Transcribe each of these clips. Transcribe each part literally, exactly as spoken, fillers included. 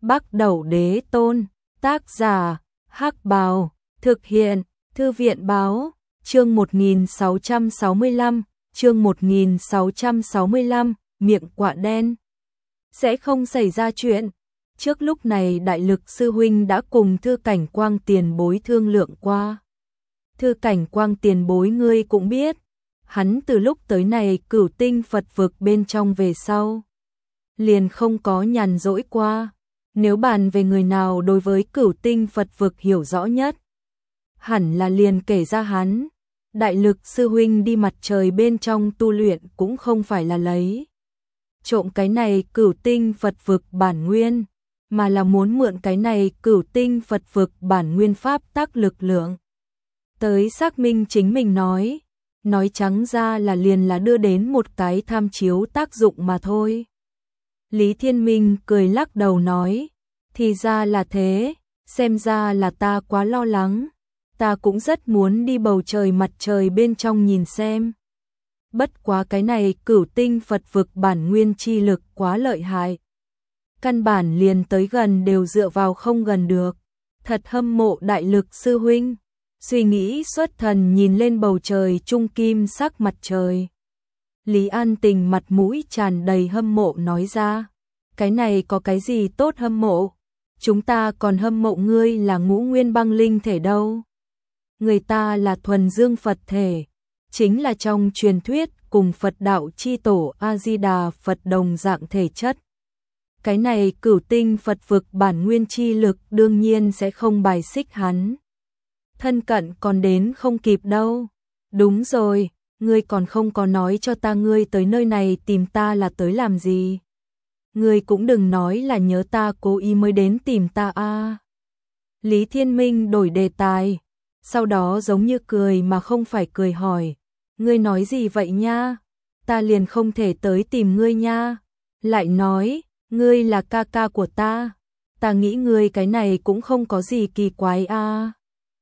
Bắc Đẩu Đế Tôn, tác giả, Hắc Bào, thực hiện, Thư viện Báo, chương một nghìn sáu trăm sáu mươi lăm, chương một nghìn sáu trăm sáu mươi lăm, miệng quạ đen. Sẽ không xảy ra chuyện. Trước lúc này Đại Lực sư huynh đã cùng Thư Cảnh Quang tiền bối thương lượng qua. Thư Cảnh Quang tiền bối ngươi cũng biết, hắn từ lúc tới này Cửu Tinh Phật vực bên trong về sau, liền không có nhàn rỗi qua. Nếu bàn về người nào đối với Cửu Tinh Phật vực hiểu rõ nhất, hẳn là liền kể ra hắn. Đại Lực sư huynh đi mặt trời bên trong tu luyện cũng không phải là lấy trộm cái này Cửu Tinh Phật vực bản nguyên, mà là muốn mượn cái này Cửu Tinh Phật vực bản nguyên pháp tắc lực lượng tới xác minh chính mình nói, nói trắng ra là liền là đưa đến một cái tham chiếu tác dụng mà thôi. Lý Thiên Minh cười lắc đầu nói, thì ra là thế, xem ra là ta quá lo lắng, ta cũng rất muốn đi bầu trời mặt trời bên trong nhìn xem. Bất quá cái này Cửu Tinh Phật vực bản nguyên chi lực quá lợi hại, căn bản liền tới gần đều dựa vào không gần được, thật hâm mộ Đại Lực sư huynh. Suy nghĩ xuất thần nhìn lên bầu trời trung kim sắc mặt trời. Lý An Tình mặt mũi tràn đầy hâm mộ nói ra, cái này có cái gì tốt hâm mộ, chúng ta còn hâm mộ ngươi là Ngũ Nguyên Băng Linh thể đâu. Người ta là thuần dương Phật thể, chính là trong truyền thuyết cùng Phật đạo chi tổ A-di-đà Phật đồng dạng thể chất. Cái này Cửu Tinh Phật vực bản nguyên chi lực đương nhiên sẽ không bài xích hắn. Thân cận còn đến không kịp đâu. Đúng rồi, ngươi còn không có nói cho ta ngươi tới nơi này tìm ta là tới làm gì. Ngươi cũng đừng nói là nhớ ta cố ý mới đến tìm ta a. À. Lý Thiên Minh đổi đề tài, sau đó giống như cười mà không phải cười hỏi, ngươi nói gì vậy nha? Ta liền không thể tới tìm ngươi nha. Lại nói, ngươi là ca ca của ta, ta nghĩ ngươi cái này cũng không có gì kỳ quái a. À.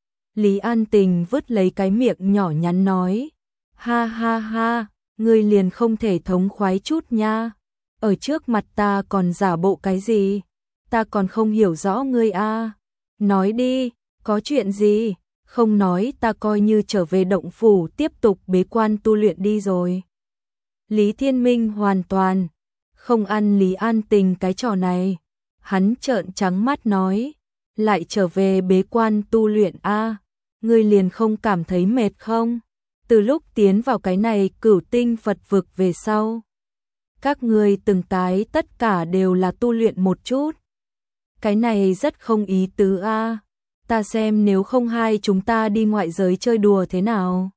Lý An Tình vứt lấy cái miệng nhỏ nhắn nói, ha ha ha, ngươi liền không thể thống khoái chút nha, ở trước mặt ta còn giả bộ cái gì, ta còn không hiểu rõ ngươi a. À. Nói đi, có chuyện gì, không nói ta coi như trở về động phủ tiếp tục bế quan tu luyện đi rồi. Lý Thiên Minh hoàn toàn không ăn Lý An Tình cái trò này, hắn trợn trắng mắt nói, lại trở về bế quan tu luyện a, à, ngươi liền không cảm thấy mệt không? Từ lúc tiến vào cái này Cửu Tinh Phật vực về sau, các ngươi từng cái tất cả đều là tu luyện một chút. Cái này rất không ý tứ a, à. Ta xem nếu không hai chúng ta đi ngoại giới chơi đùa thế nào?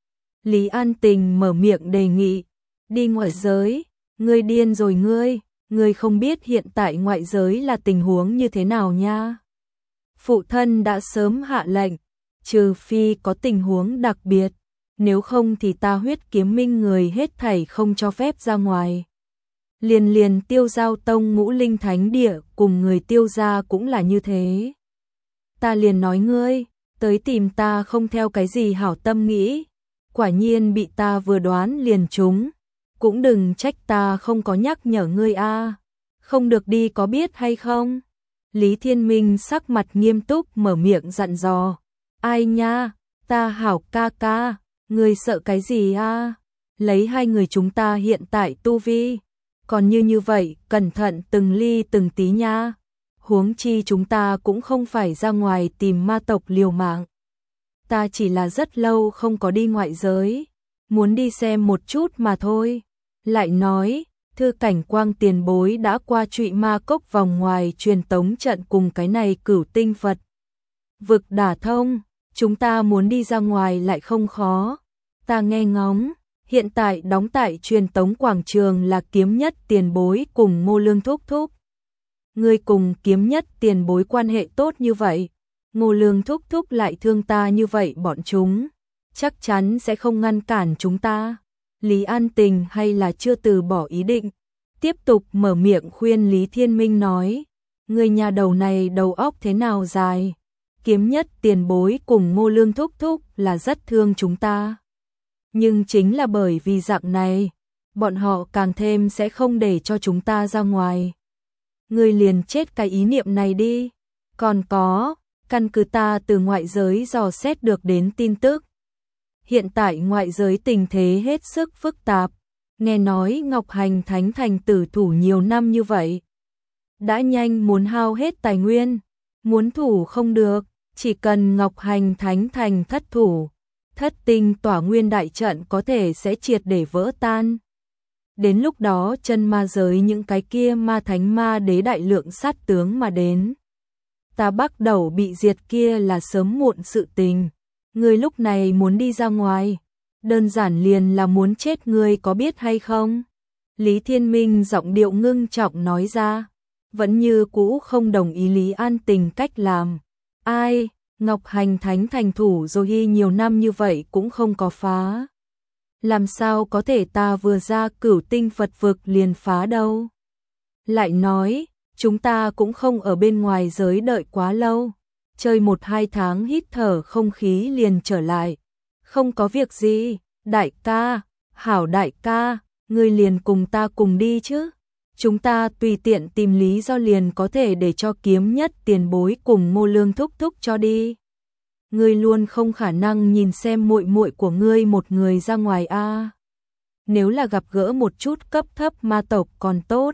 Lý An Tình mở miệng đề nghị, đi ngoại giới, ngươi điên rồi ngươi, ngươi không biết hiện tại ngoại giới là tình huống như thế nào nha. Phụ thân đã sớm hạ lệnh, trừ phi có tình huống đặc biệt, nếu không thì ta Huyết Kiếm Minh người hết thảy không cho phép ra ngoài. Liền liền Tiêu Giao Tông Ngũ Linh Thánh Địa cùng người Tiêu gia cũng là như thế. Ta liền nói ngươi, tới tìm ta không theo cái gì hảo tâm nghĩ, quả nhiên bị ta vừa đoán liền trúng, cũng đừng trách ta không có nhắc nhở ngươi a, à. Không được đi có biết hay không? Lý Thiên Minh sắc mặt nghiêm túc mở miệng dặn dò, ai nha, ta hảo ca ca, ngươi sợ cái gì a? À? Lấy hai người chúng ta hiện tại tu vi, còn như như vậy, cẩn thận từng ly từng tí nha. Huống chi chúng ta cũng không phải ra ngoài tìm ma tộc liều mạng. Ta chỉ là rất lâu không có đi ngoại giới, muốn đi xem một chút mà thôi. Lại nói, Thư Cảnh Quang tiền bối đã qua Trụy Ma Cốc vòng ngoài truyền tống trận cùng cái này Cửu Tinh Phật vực đả thông, chúng ta muốn đi ra ngoài lại không khó. Ta nghe ngóng, hiện tại đóng tại truyền tống quảng trường là Kiếm Nhất tiền bối cùng Ngô Lương thúc thúc. Ngươi cùng Kiếm Nhất tiền bối quan hệ tốt như vậy, Ngô Lương thúc thúc lại thương ta như vậy, bọn chúng chắc chắn sẽ không ngăn cản chúng ta. Lý An Tình hay là chưa từ bỏ ý định, tiếp tục mở miệng khuyên Lý Thiên Minh nói, người nhà đầu này đầu óc thế nào dài, Kiếm Nhất tiền bối cùng Ngô Lương thúc thúc là rất thương chúng ta. Nhưng chính là bởi vì dạng này, bọn họ càng thêm sẽ không để cho chúng ta ra ngoài. ngươi liền chết cái ý niệm này đi. Còn có, căn cứ ta từ ngoại giới dò xét được đến tin tức. Hiện tại ngoại giới tình thế hết sức phức tạp, nghe nói Ngọc Hành Thánh Thành tử thủ nhiều năm như vậy. Đã nhanh muốn hao hết tài nguyên, muốn thủ không được, chỉ cần Ngọc Hành Thánh Thành thất thủ, thất tinh tỏa nguyên đại trận có thể sẽ triệt để vỡ tan. Đến lúc đó chân ma giới những cái kia ma thánh ma đế đại lượng sát tướng mà đến. Ta bắt đầu bị diệt kia là sớm muộn sự tình. Ngươi lúc này muốn đi ra ngoài, đơn giản liền là muốn chết, ngươi có biết hay không? Lý Thiên Minh giọng điệu ngưng trọng nói ra, vẫn như cũ không đồng ý Lý An Tình cách làm. Ai, Ngọc Hành Thánh Thành thủ rồi nhiều năm như vậy cũng không có phá. Làm sao có thể ta vừa ra Cửu Tinh Phật vực liền phá đâu? Lại nói, chúng ta cũng không ở bên ngoài giới đợi quá lâu, chơi một hai tháng hít thở không khí liền trở lại. Không có việc gì, đại ca, hảo đại ca, ngươi liền cùng ta cùng đi chứ. Chúng ta tùy tiện tìm lý do liền có thể để cho Kiếm Nhất tiền bối cùng Ngô Lương thúc thúc cho đi. Ngươi luôn không khả năng nhìn xem muội muội của ngươi một người ra ngoài a. À. Nếu là gặp gỡ một chút cấp thấp ma tộc còn tốt,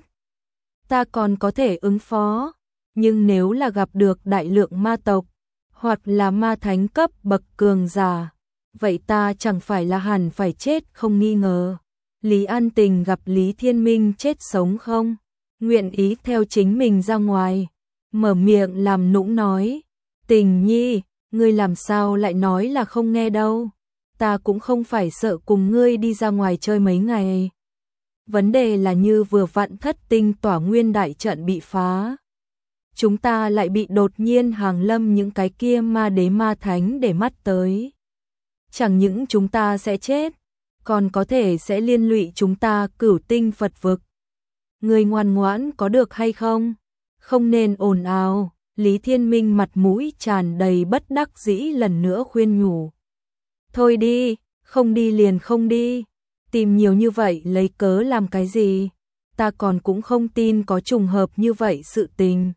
ta còn có thể ứng phó, nhưng nếu là gặp được đại lượng ma tộc hoặc là ma thánh cấp bậc cường giả, vậy ta chẳng phải là hẳn phải chết không nghi ngờ. Lý An Tình gặp Lý Thiên Minh chết sống không nguyện ý theo chính mình ra ngoài, mở miệng làm nũng nói, Tình nhi, ngươi làm sao lại nói là không nghe đâu, ta cũng không phải sợ cùng ngươi đi ra ngoài chơi mấy ngày. Vấn đề là như vừa vặn thất tinh tỏa nguyên đại trận bị phá, chúng ta lại bị đột nhiên hàng lâm những cái kia ma đế ma thánh để mắt tới. Chẳng những chúng ta sẽ chết, còn có thể sẽ liên lụy chúng ta Cửu Tinh Phật vực. Ngươi ngoan ngoãn có được hay không? Không nên ồn ào. Lý Thiên Minh mặt mũi tràn đầy bất đắc dĩ lần nữa khuyên nhủ. Thôi đi, không đi liền không đi. Tìm nhiều như vậy lấy cớ làm cái gì? Ta còn cũng không tin có trùng hợp như vậy sự tình.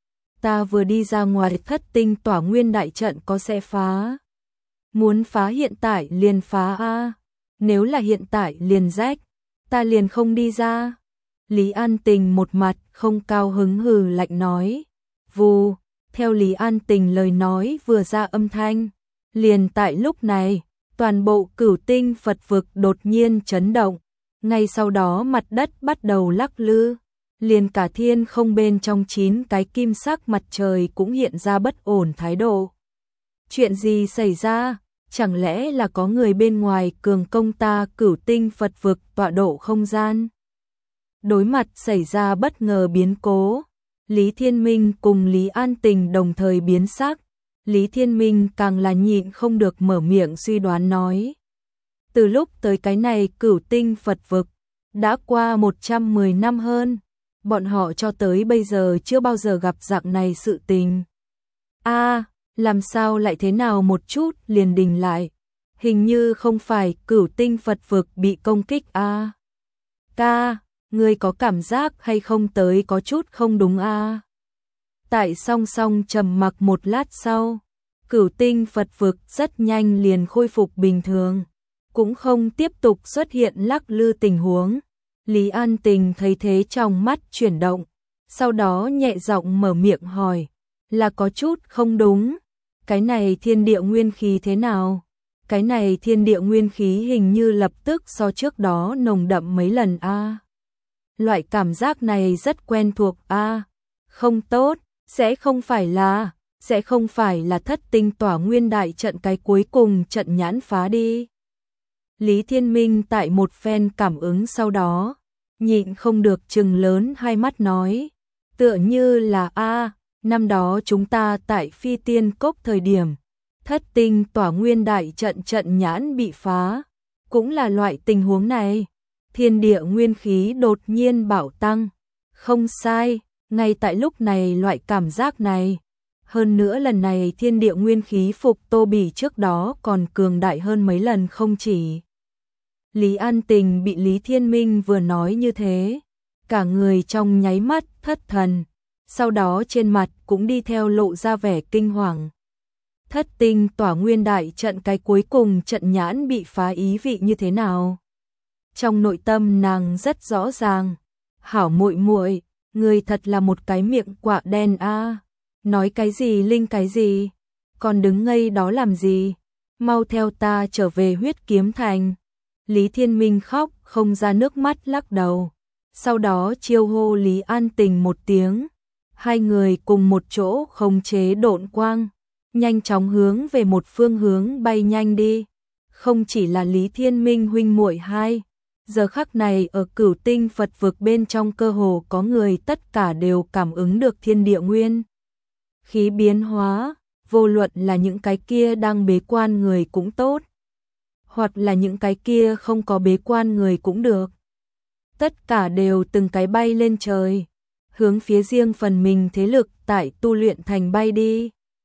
Ta vừa đi ra ngoài thất tinh tỏa nguyên đại trận có sẽ phá. Muốn phá hiện tại liền phá a. Nếu là hiện tại liền rách, ta liền không đi ra. Lý An Tình một mặt không cao hứng hừ lạnh nói. Vù, theo Lý An Tình lời nói vừa ra âm thanh, liền tại lúc này, toàn bộ Cửu Tinh Phật vực đột nhiên chấn động, ngay sau đó mặt đất bắt đầu lắc lư, liền cả thiên không bên trong chín cái kim sắc mặt trời cũng hiện ra bất ổn thái độ. Chuyện gì xảy ra? Chẳng lẽ là có người bên ngoài cường công ta Cửu Tinh Phật vực tọa độ không gian? Đối mặt xảy ra bất ngờ biến cố, Lý Thiên Minh cùng Lý An Tình đồng thời biến sắc. Lý Thiên Minh càng là nhịn không được mở miệng suy đoán nói. Từ lúc tới cái này Cửu Tinh Phật vực, đã qua một trăm mười năm hơn, bọn họ cho tới bây giờ chưa bao giờ gặp dạng này sự tình. A, à, làm sao lại thế nào một chút liền đình lại? Hình như không phải Cửu Tinh Phật vực bị công kích a. À. Ca, ngươi có cảm giác hay không tới có chút không đúng a? À? Tại song song trầm mặc một lát sau, Cửu Tinh Phật vực rất nhanh liền khôi phục bình thường, cũng không tiếp tục xuất hiện lắc lư tình huống. Lý An Tình thấy thế trong mắt chuyển động, sau đó nhẹ giọng mở miệng hỏi, là có chút không đúng, cái này thiên địa nguyên khí thế nào? Cái này thiên địa nguyên khí hình như lập tức so trước đó nồng đậm mấy lần a. À. Loại cảm giác này rất quen thuộc a. À. Không tốt, sẽ không phải là, sẽ không phải là thất tinh tỏa nguyên đại trận cái cuối cùng trận nhãn phá đi. Lý Thiên Minh tại một phen cảm ứng sau đó, nhịn không được trừng lớn hai mắt nói, tựa như là a, à, năm đó chúng ta tại Phi Tiên Cốc thời điểm, thất tinh tỏa nguyên đại trận trận nhãn bị phá, cũng là loại tình huống này, thiên địa nguyên khí đột nhiên bạo tăng. Không sai, ngay tại lúc này loại cảm giác này, hơn nữa lần này thiên địa nguyên khí phục Tô Bỉ trước đó còn cường đại hơn mấy lần không chỉ. Lý An Tình bị Lý Thiên Minh vừa nói như thế, cả người trong nháy mắt thất thần, sau đó trên mặt cũng đi theo lộ ra vẻ kinh hoàng. Thất tinh tỏa nguyên đại trận cái cuối cùng trận nhãn bị phá ý vị như thế nào? Trong nội tâm nàng rất rõ ràng. Hảo muội muội, người thật là một cái miệng quạ đen a. Nói cái gì linh cái gì? Còn đứng ngây đó làm gì? Mau theo ta trở về Huyết Kiếm Thành. Lý Thiên Minh khóc không ra nước mắt lắc đầu. Sau đó chiêu hô Lý An Tình một tiếng. Hai người cùng một chỗ khống chế độn quang, nhanh chóng hướng về một phương hướng bay nhanh đi. Không chỉ là Lý Thiên Minh huynh muội hai, giờ khắc này ở Cửu Tinh Phật vực bên trong cơ hồ có người tất cả đều cảm ứng được thiên địa nguyên khí biến hóa, vô luận là những cái kia đang bế quan người cũng tốt, hoặc là những cái kia không có bế quan người cũng được. Tất cả đều từng cái bay lên trời, hướng phía riêng phần mình thế lực tại tu luyện thành bay đi.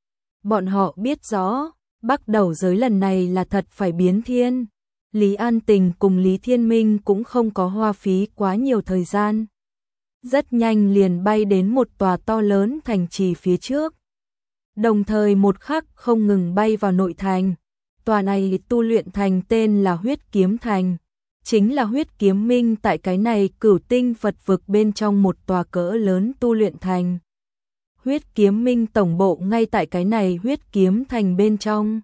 Bọn họ biết rõ, bắt đầu giới lần này là thật phải biến thiên. Lý An Tình cùng Lý Thiên Minh cũng không có hoa phí quá nhiều thời gian. Rất nhanh liền bay đến một tòa to lớn thành trì phía trước. Đồng thời một khắc không ngừng bay vào nội thành. Tòa này tu luyện thành tên là Huyết Kiếm Thành. Chính là Huyết Kiếm Minh tại cái này Cửu Tinh Phật vực bên trong một tòa cỡ lớn tu luyện thành. Huyết Kiếm Minh tổng bộ ngay tại cái này Huyết Kiếm Thành bên trong.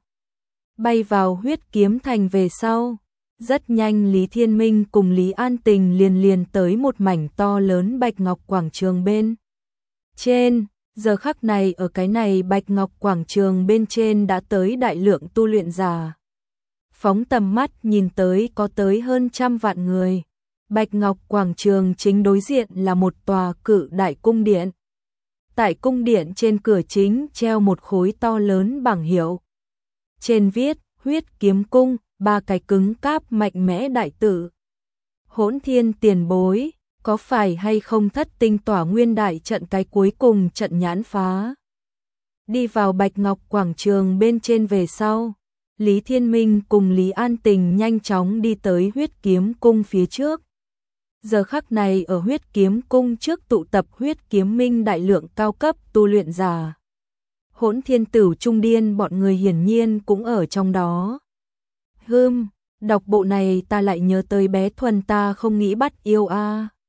Bay vào Huyết Kiếm Thành về sau, rất nhanh Lý Thiên Minh cùng Lý An Tình liền liền tới một mảnh to lớn Bạch Ngọc Quảng Trường bên trên. Giờ khắc này ở cái này Bạch Ngọc Quảng Trường bên trên đã tới đại lượng tu luyện giả. Phóng tầm mắt nhìn tới có tới hơn trăm vạn người. Bạch Ngọc Quảng Trường chính đối diện là một tòa cự đại cung điện. Tại cung điện trên cửa chính treo một khối to lớn bảng hiệu. Trên viết Huyết Kiếm Cung, ba cái cứng cáp mạnh mẽ đại tự. Hỗn Thiên tiền bối, có phải hay không thất tinh tỏa nguyên đại trận cái cuối cùng trận nhãn phá? Đi vào Bạch Ngọc Quảng Trường bên trên về sau, Lý Thiên Minh cùng Lý An Tình nhanh chóng đi tới Huyết Kiếm Cung phía trước. Giờ khắc này ở Huyết Kiếm Cung trước tụ tập Huyết Kiếm Minh đại lượng cao cấp tu luyện giả. Hỗn Thiên Tử Trung Điên bọn người hiển nhiên cũng ở trong đó. Hừm, đọc bộ này ta lại nhớ tới bé Thuần ta không nghĩ bắt yêu a.